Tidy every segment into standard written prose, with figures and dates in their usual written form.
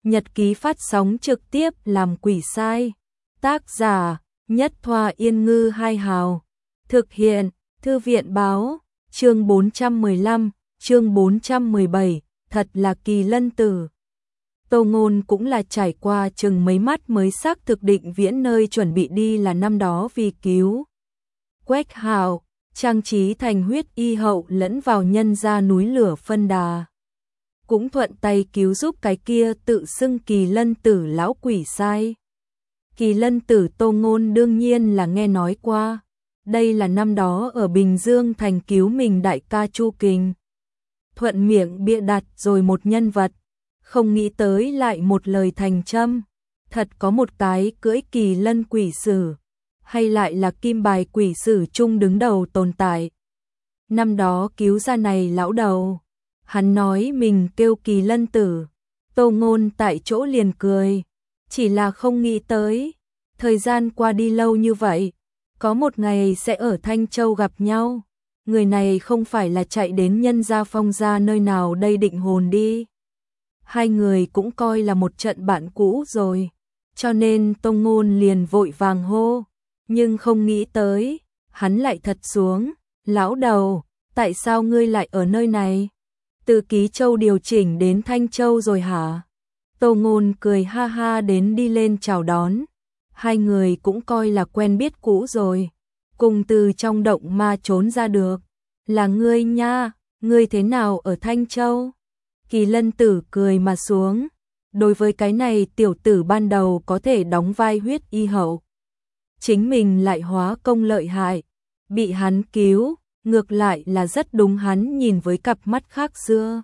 nhật ký phát sóng trực tiếp làm quỷ sai. Tác giả, Nhất Thoa Yên Ngư Hai Hào. Thực hiện, Thư viện Báo. Chương 415, chương 417, thật là kỳ lân tử. Tô Ngôn cũng là trải qua chừng mấy mắt mới xác thực định Viễn nơi chuẩn bị đi là năm đó vì cứu Quách Hạo, trang trí thành huyết y hậu lẫn vào nhân ra núi lửa phân đà. Cũng thuận tay cứu giúp cái kia tự xưng kỳ lân tử lão quỷ sai. Kỳ lân tử Tô Ngôn đương nhiên là nghe nói qua. Đây là năm đó ở Bình Dương thành cứu mình đại ca Chu Kình. Thuận miệng bịa đặt rồi một nhân vật. Không nghĩ tới lại một lời thành châm. Thật có một cái cưỡi kỳ lân quỷ sử. Hay lại là kim bài quỷ sử chung đứng đầu tồn tại. Năm đó cứu ra này lão đầu. Hắn nói mình kêu kỳ lân tử. Tô Ngôn tại chỗ liền cười. Chỉ là không nghĩ tới. Thời gian qua đi lâu như vậy. Có một ngày sẽ ở Thanh Châu gặp nhau. Người này không phải là chạy đến nhân gia Phong gia nơi nào đây định hồn đi. Hai người cũng coi là một trận bạn cũ rồi. Cho nên Tô Ngôn liền vội vàng hô. Nhưng không nghĩ tới. Hắn lại thật xuống. Lão đầu, tại sao ngươi lại ở nơi này? Từ Ký Châu điều chỉnh đến Thanh Châu rồi hả? Tô Ngôn cười ha ha đến đi lên chào đón. Hai người cũng coi là quen biết cũ rồi. Cùng từ trong động ma trốn ra được. Là ngươi nha, ngươi thế nào ở Thanh Châu? Kỳ lân tử cười mà xuống. Đối với cái này tiểu tử ban đầu có thể đóng vai huyết y hậu. Chính mình lại hóa công lợi hại. Bị hắn cứu, ngược lại là rất đúng hắn nhìn với cặp mắt khác xưa.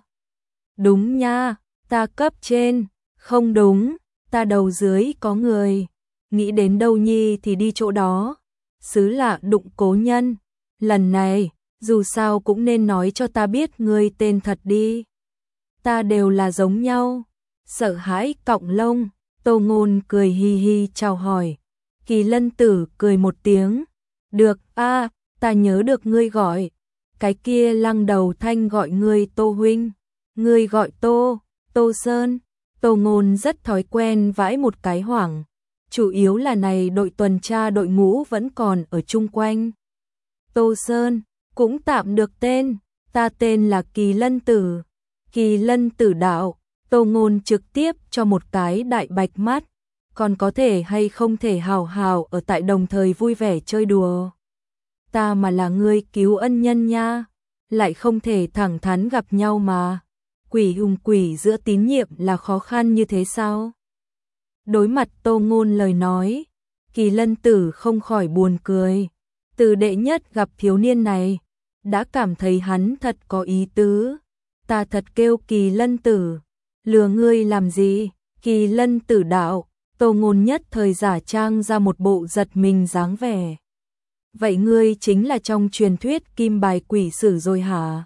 Đúng nha, ta cấp trên. Không đúng, ta đầu dưới có người. Nghĩ đến đâu nhi thì đi chỗ đó. Xứ lạ đụng cố nhân. Lần này, dù sao cũng nên nói cho ta biết ngươi tên thật đi. Ta đều là giống nhau. Sợ hãi cọng lông. Tô Ngôn cười hi hi chào hỏi. Kỳ lân tử cười một tiếng. Được a, ta nhớ được ngươi gọi. Cái kia lăng đầu thanh gọi ngươi Tô huynh. Ngươi gọi Tô Sơn. Tô Ngôn rất thói quen vãi một cái hoảng. Chủ yếu là này đội tuần tra đội ngũ vẫn còn ở chung quanh. Tô Sơn, cũng tạm được tên. Ta tên là Kỳ Lân Tử. Kỳ Lân Tử đạo. Tô Ngôn trực tiếp cho một cái đại bạch mắt. Còn có thể hay không thể hào hào ở tại đồng thời vui vẻ chơi đùa. Ta mà là người cứu ân nhân nha. Lại không thể thẳng thắn gặp nhau mà. Quỷ hùng quỷ giữa tín nhiệm là khó khăn như thế sao? Đối mặt Tô Ngôn lời nói, Kỳ lân tử không khỏi buồn cười. Từ đệ nhất gặp thiếu niên này, đã cảm thấy hắn thật có ý tứ. Ta thật kêu Kỳ lân tử, lừa ngươi làm gì? Kỳ lân tử đạo. Tô Ngôn nhất thời giả trang ra một bộ giật mình dáng vẻ. Vậy ngươi chính là trong truyền thuyết kim bài quỷ sử rồi hả?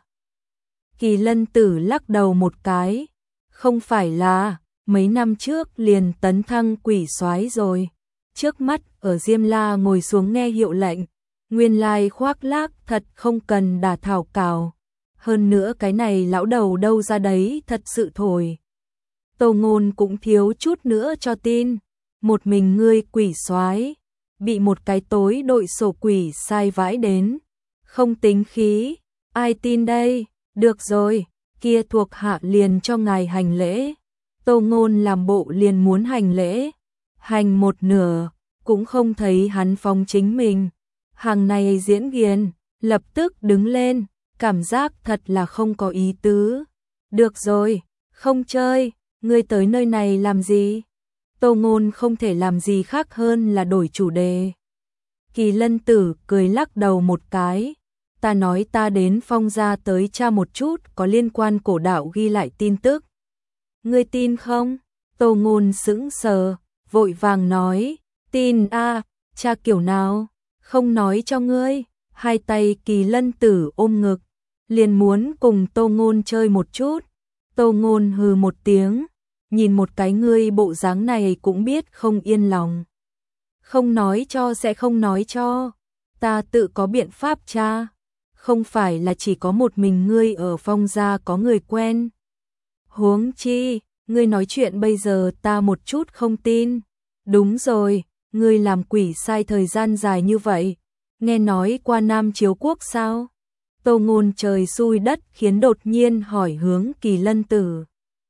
Kỳ lân tử lắc đầu một cái. Không phải là, mấy năm trước liền tấn thăng quỷ soái rồi. Trước mắt ở Diêm La ngồi xuống nghe hiệu lệnh. Nguyên lai khoác lác thật không cần đả thảo cào. Hơn nữa cái này lão đầu đâu ra đấy thật sự thổi. Tô Ngôn cũng thiếu chút nữa cho tin. Một mình ngươi quỷ soái bị một cái tối đội sổ quỷ sai vãi đến. Không tính khí, ai tin đây? Được rồi, kia thuộc hạ liền cho ngài hành lễ. Tô Ngôn làm bộ liền muốn hành lễ. Hành một nửa, cũng không thấy hắn phong chính mình. Hàng này diễn nghiền, lập tức đứng lên, cảm giác thật là không có ý tứ. Được rồi, không chơi, ngươi tới nơi này làm gì? Tô Ngôn không thể làm gì khác hơn là đổi chủ đề. Kỳ lân tử cười lắc đầu một cái. Ta nói ta đến Phong gia tới tra một chút có liên quan cổ đạo ghi lại tin tức. Ngươi tin không? Tô Ngôn sững sờ, vội vàng nói. Tin a, tra kiểu nào? Không nói cho ngươi. Hai tay Kỳ lân tử ôm ngực. Liền muốn cùng Tô Ngôn chơi một chút. Tô Ngôn hừ một tiếng. Nhìn một cái ngươi bộ dáng này cũng biết không yên lòng. Không nói cho sẽ không nói cho. Ta tự có biện pháp tra. Không phải là chỉ có một mình ngươi ở Phong gia có người quen. Huống chi, Ngươi nói chuyện bây giờ ta một chút không tin. Đúng rồi, ngươi làm quỷ sai thời gian dài như vậy, nghe nói qua Nam Chiếu Quốc sao? Tô Ngôn trời xui đất khiến đột nhiên hỏi hướng Kỳ Lân Tử.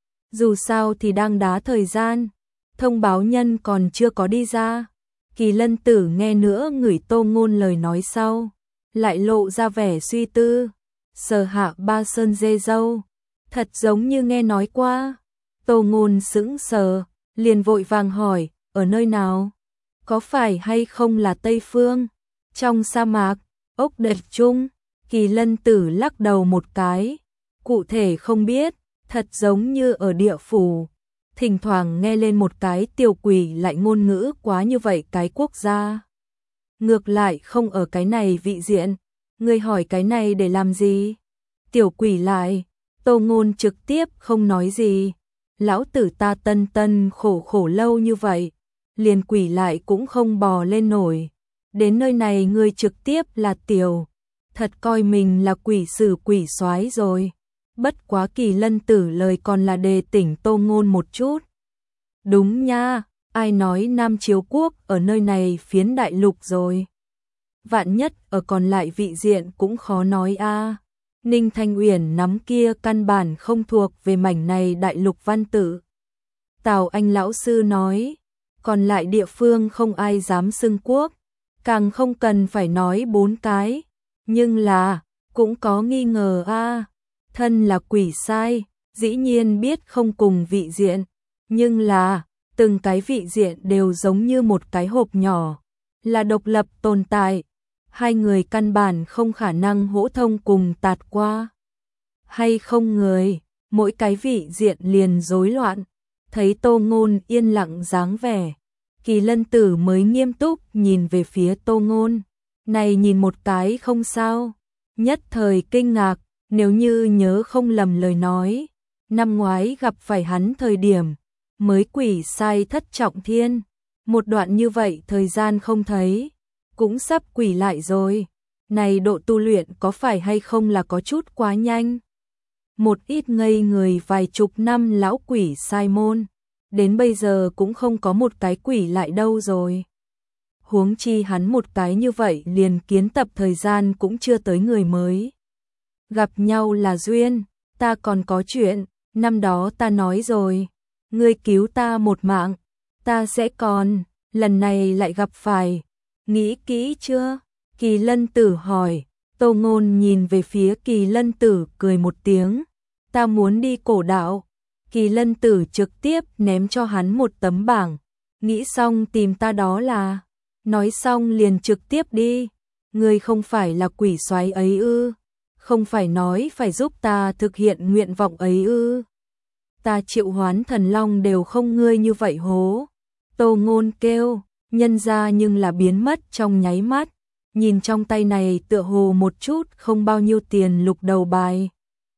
Dù sao thì đang đá thời gian, thông báo nhân còn chưa có đi ra. Kỳ Lân Tử nghe nữa ngửi Tô Ngôn lời nói sau, lại lộ ra vẻ suy tư, sờ hạ ba sơn dê dâu, thật giống như nghe nói qua. Tô Ngôn sững sờ, liền vội vàng hỏi, ở nơi nào? Có phải hay không là Tây Phương? Trong sa mạc, ốc đệt chung? Kỳ Lân Tử lắc đầu một cái, cụ thể không biết, thật giống như ở địa phủ. Thỉnh thoảng nghe lên một cái tiểu quỷ lại ngôn ngữ quá như vậy cái quốc gia. Ngược lại không ở cái này vị diện, ngươi hỏi cái này để làm gì? Tiểu quỷ lại, Tô Ngôn trực tiếp không nói gì. Lão tử ta tân tân khổ khổ lâu như vậy, liền quỷ lại cũng không bò lên nổi. Đến nơi này ngươi trực tiếp là tiểu, thật coi mình là quỷ sử quỷ soái rồi. Bất quá Kỳ Lân Tử lời còn là đề tỉnh Tô Ngôn một chút. Đúng nha, ai nói Nam Chiếu Quốc ở nơi này phiến đại lục rồi. Vạn nhất ở còn lại vị diện cũng khó nói a. Ninh Thanh Uyển nắm kia căn bản không thuộc về mảnh này đại lục văn tự. Tào Anh lão sư nói, còn lại địa phương không ai dám xưng quốc, càng không cần phải nói 4 cái, nhưng là cũng có nghi ngờ a. Thân là quỷ sai, dĩ nhiên biết không cùng vị diện, nhưng là từng cái vị diện đều giống như một cái hộp nhỏ, là độc lập tồn tại. Hai người căn bản không khả năng hỗ thông cùng tạt qua. Hay không người, mỗi cái vị diện liền rối loạn. Thấy Tô Ngôn yên lặng dáng vẻ, Kỳ Lân Tử mới nghiêm túc nhìn về phía Tô Ngôn. Này nhìn một cái không sao. Nhất thời kinh ngạc, nếu như nhớ không lầm lời nói, năm ngoái gặp phải hắn thời điểm, mới quỷ sai thất trọng thiên. Một đoạn như vậy thời gian không thấy, cũng sắp quỷ lại rồi. Này độ tu luyện có phải hay không là có chút quá nhanh? Một ít ngây người vài chục năm lão quỷ sai môn, đến bây giờ cũng không có một cái quỷ lại đâu rồi. Huống chi hắn một cái như vậy liền kiến tập thời gian cũng chưa tới người mới. Gặp nhau là duyên, ta còn có chuyện, năm đó ta nói rồi, ngươi cứu ta một mạng, ta sẽ còn, lần này lại gặp phải. Nghĩ kỹ chưa? Kỳ Lân Tử hỏi. Tô Ngôn nhìn về phía Kỳ Lân Tử cười một tiếng. Ta muốn đi cổ đạo. Kỳ Lân Tử trực tiếp ném cho hắn một tấm bảng. Nghĩ xong tìm ta đó là. Nói xong liền trực tiếp đi. Ngươi không phải là quỷ soái ấy ư? Không phải nói phải giúp ta thực hiện nguyện vọng ấy ư? Ta triệu hoán thần long đều không ngươi như vậy hố. Tô Ngôn kêu. Nhân ra nhưng là biến mất trong nháy mắt, nhìn trong tay này tựa hồ một chút không bao nhiêu tiền lục đầu bài.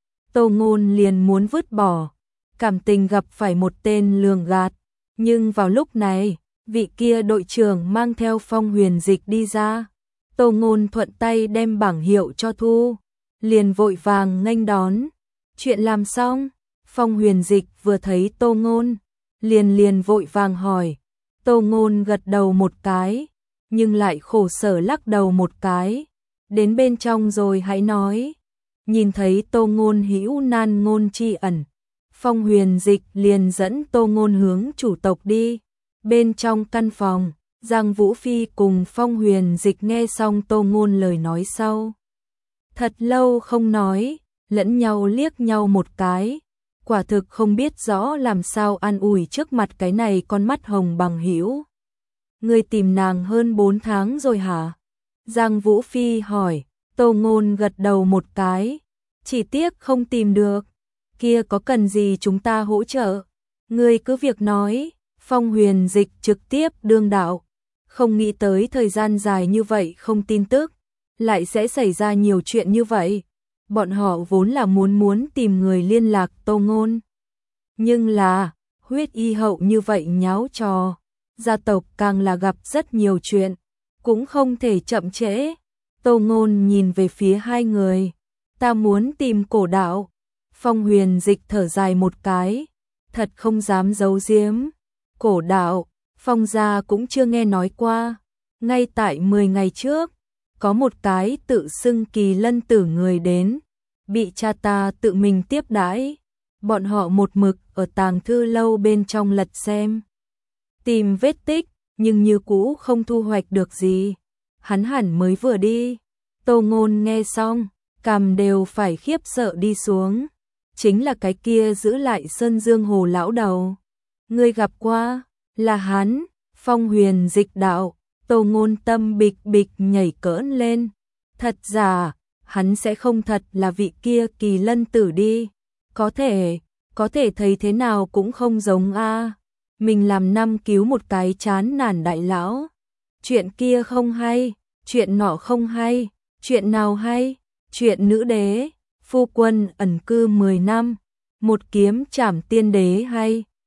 Tô Ngôn liền muốn vứt bỏ, cảm tình gặp phải một tên lường gạt, nhưng vào lúc này, vị kia đội trưởng mang theo Phong Huyền Dịch đi ra. Tô Ngôn thuận tay đem bảng hiệu cho thu, liền vội vàng nghênh đón. Chuyện làm xong, Phong Huyền Dịch vừa thấy Tô Ngôn, liền vội vàng hỏi. Tô Ngôn gật đầu một cái, nhưng lại khổ sở lắc đầu một cái. Đến bên trong rồi hãy nói. Nhìn thấy Tô Ngôn hữu nan ngôn tri ẩn, Phong Huyền Dịch liền dẫn Tô Ngôn hướng chủ tộc đi. Bên trong căn phòng, Giang Vũ Phi cùng Phong Huyền Dịch nghe xong Tô Ngôn lời nói sau. Thật lâu không nói, lẫn nhau liếc nhau một cái. Quả thực không biết rõ làm sao an ủi trước mặt cái này con mắt hồng bằng hữu. Ngươi tìm nàng hơn 4 tháng rồi hả? Giang Vũ Phi hỏi. Tô Ngôn gật đầu một cái. Chỉ tiếc không tìm được. Kia có cần gì chúng ta hỗ trợ? Ngươi cứ việc nói. Phong Huyền Dịch trực tiếp đương đạo. Không nghĩ tới thời gian dài như vậy không tin tức, lại sẽ xảy ra nhiều chuyện như vậy. Bọn họ vốn là muốn tìm người liên lạc Tô Ngôn. Nhưng là, huyết y hậu như vậy nháo trò, gia tộc càng là gặp rất nhiều chuyện, cũng không thể chậm trễ. Tô Ngôn nhìn về phía hai người, ta muốn tìm cổ đạo. Phong Huyền Dịch thở dài một cái, thật không dám giấu giếm. Cổ đạo, Phong gia cũng chưa nghe nói qua. Ngay tại 10 ngày trước, có một cái tự xưng Kỳ Lân Tử người đến, bị cha ta tự mình tiếp đãi. Bọn họ một mực ở tàng thư lâu bên trong lật xem, tìm vết tích, nhưng như cũ không thu hoạch được gì. Hắn hẳn mới vừa đi. Tô Ngôn nghe xong, cằm đều phải khiếp sợ đi xuống. Chính là cái kia giữ lại Sơn Dương Hồ lão đầu. Ngươi gặp qua, là hắn, Phong Huyền Dịch đạo. Tô Ngôn tâm bịch bịch nhảy cỡn lên. Thật giả, hắn sẽ không thật là vị kia Kỳ Lân Tử đi. Có thể thấy thế nào cũng không giống a. Mình làm năm cứu một cái chán nản đại lão. Chuyện kia không hay, chuyện nọ không hay, chuyện nào hay? Chuyện nữ đế, phu quân ẩn cư 10 năm, một kiếm trảm tiên đế hay?